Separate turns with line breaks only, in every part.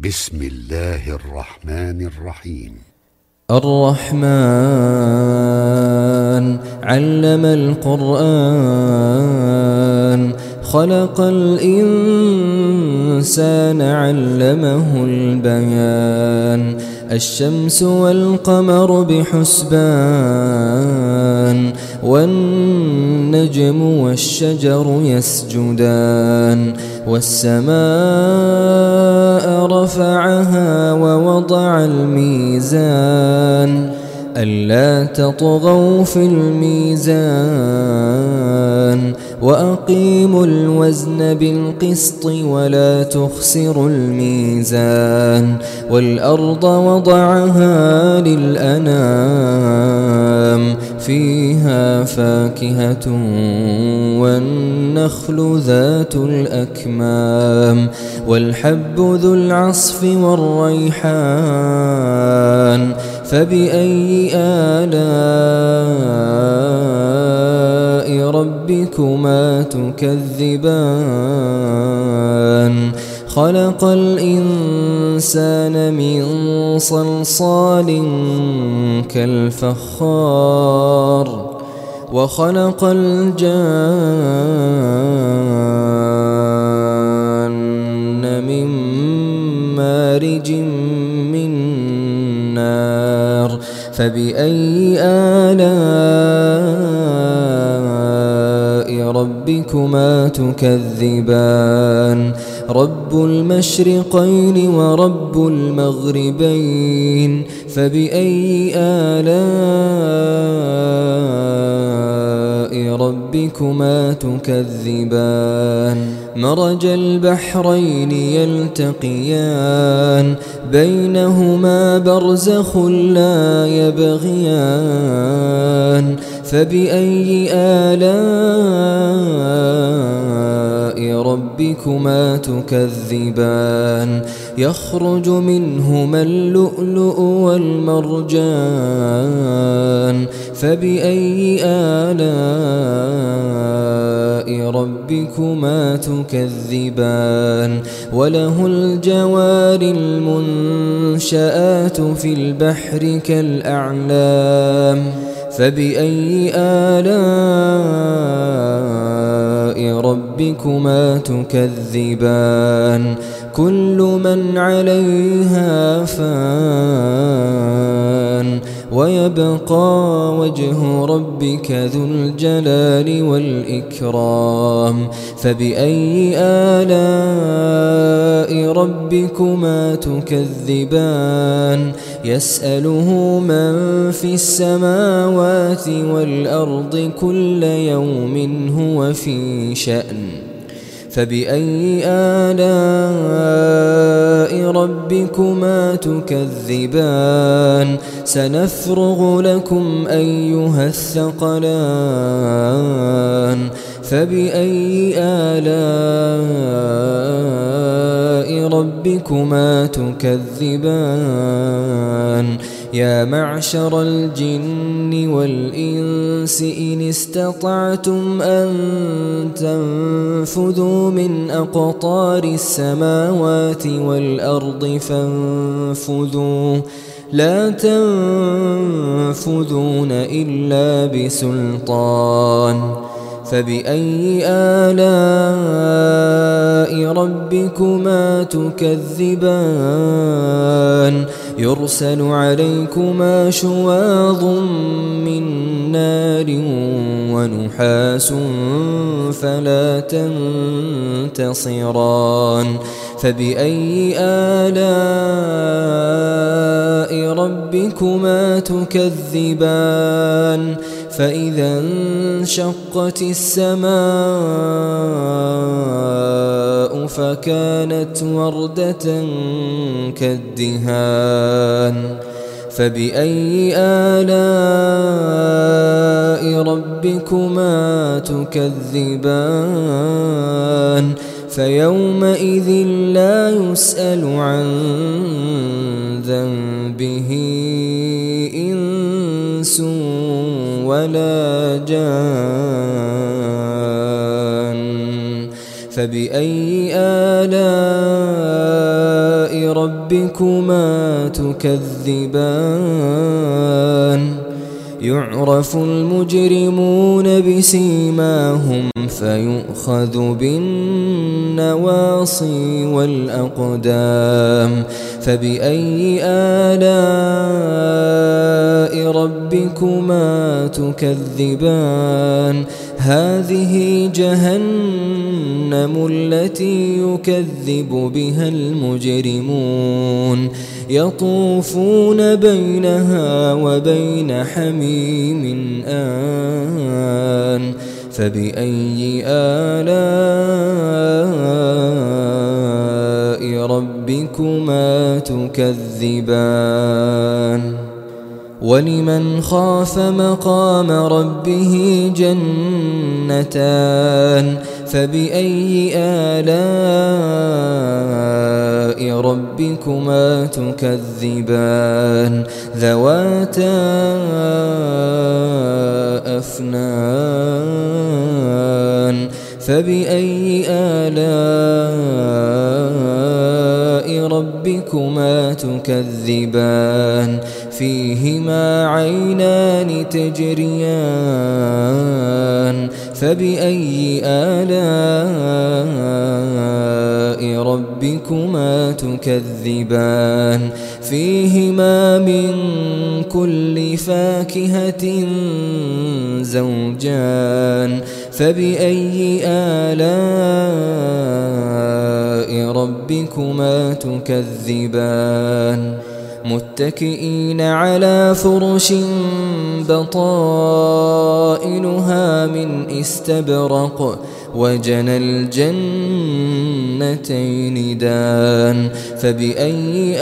بسم الله الرحمن الرحيم.
الرحمن علم القرآن خلق الإنسان علمه البيان الشمس والقمر بحسبان والنجم والشجر يسجدان والسماء رفعها ووضع الميزان ألا تطغوا في الميزان وأقيموا الوزن بالقسط ولا تخسروا الميزان والأرض وضعها للأنام فيها فاكهة والنخل ذات الأكمام والحب ذو العصف والريحان فبأي آلاء ربكما تكذبان خلق الإنسان من صلصال كالفخار وخلق الجان من مارج من نار فبأي آلاء ربكما تكذبان رب المشرقين ورب المغربين فبأي آلاء ربكما تكذبان مرج البحرين يلتقيان بينهما برزخ لا يبغيان فبأي آلاء ربكما تكذبان يخرج منهما اللؤلؤ والمرجان فبأي آلاء ربكما تكذبان وله الجوار المنشآت في البحر كالأعلام فبأي آلاء ربكما تكذبان كل من عليها فان ويبقى وجه ربك ذو الجلال والإكرام فبأي آلاء ربكما تكذبان يسأله من في السماوات والأرض كل يوم هو في شأن فبأي آلاء ربكما تكذبان سنفرغ لكم أيها الثقلان فبأي آلاء ربكما تكذبان يا معشر الجن والإنس إن استطعتم أن تنفذوا من أقطار السماوات والأرض فانفذوا لا تنفذون إلا بسلطان فبأي آلاء ربكما تكذبان يرسل عليكما شواظ من نار ونحاس فلا تنتصران فبأي آلاء ربكما تكذبان فإذا انشقت السماء فكانت وردة كالدهان فبأي آلاء ربكما تكذبان فيومئذ لا يسأل عن ذنبه إنس ولا جان فبأي آلاء ربكما تكذبان يعرف المجرمون بسيماهم فيؤخذ بالنواصي والأقدام فبأي آلاء ربكما تكذبان هذه جهنم التي يكذب بها المجرمون يطوفون بينها وبين حميم آن فبأي آلاء ربكما تكذبان ولمن خاف مقام ربه جنتان فبأي آلاء ربكما تكذبان ذواتا أفنان فبأي آلاء ربكما تكذبان فيهما عينان تجريان فبأي آلاء ربكما تكذبان فيهما من كل فاكهة زوجان فبأي آلاء ربكما تكذبان متكئين على فرش بطائنها من استبرق وجنى الجنتين دان فبأي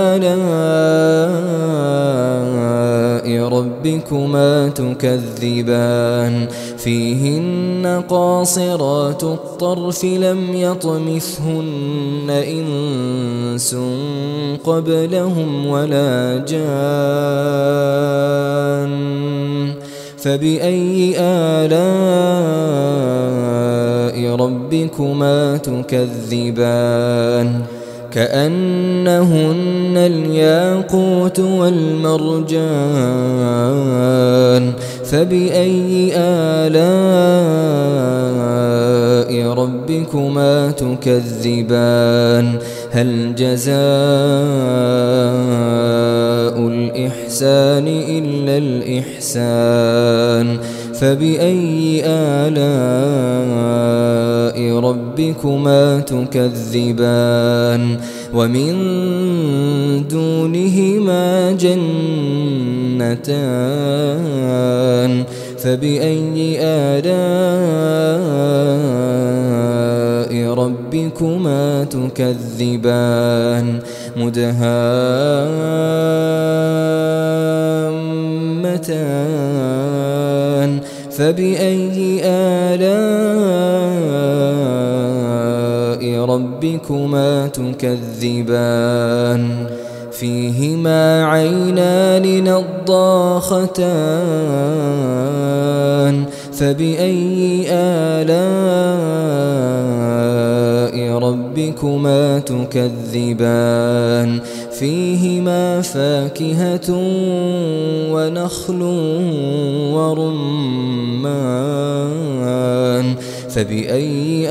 آلاء ربكما تكذبان فيهن قاصرات الطرف لم يطمثهن إنس قبلهم ولا جان فبأي آلاء ربكما تكذبان كأنهن الياقوت والمرجان فبأي آلاء ربكما تكذبان هل جزاء الإحسان إلا الإحسان فبأي آلاء ربكما تكذبان ومن دونهما جنتان فبأي آلاء ربكما تكذبان مدهامتان فبأي آلاء ربكما تكذبان فيهما عينان نضاختان فبأي آلاء ربكما تكذبان فيهما فاكهة ونخل ورمان فبأي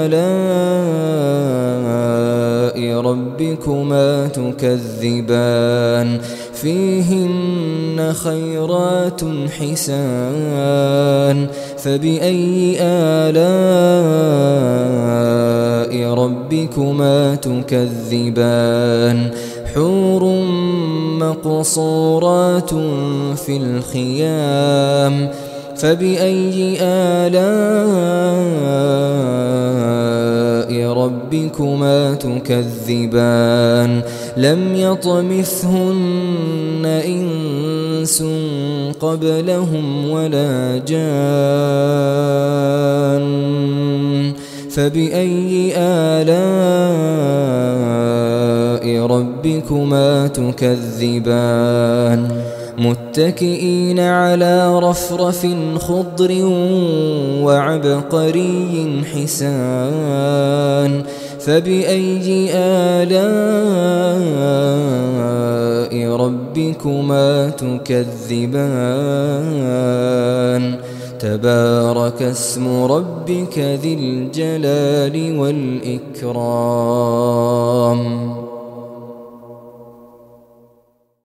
آلاء ربكما تكذبان فيهن خيرات حسان فبأي آلاء ربكما تكذبان حور مقصورات في الخيام فبأي آلاء ربكما تكذبان لم يطمثهن إنس قبلهم ولا جان فبأي آلاء ربكما تكذبان متكئين على رفرف خضر وعبقري حسان فبأي آلاء ربكما تكذبان تبارك اسم ربك ذي الجلال والإكرام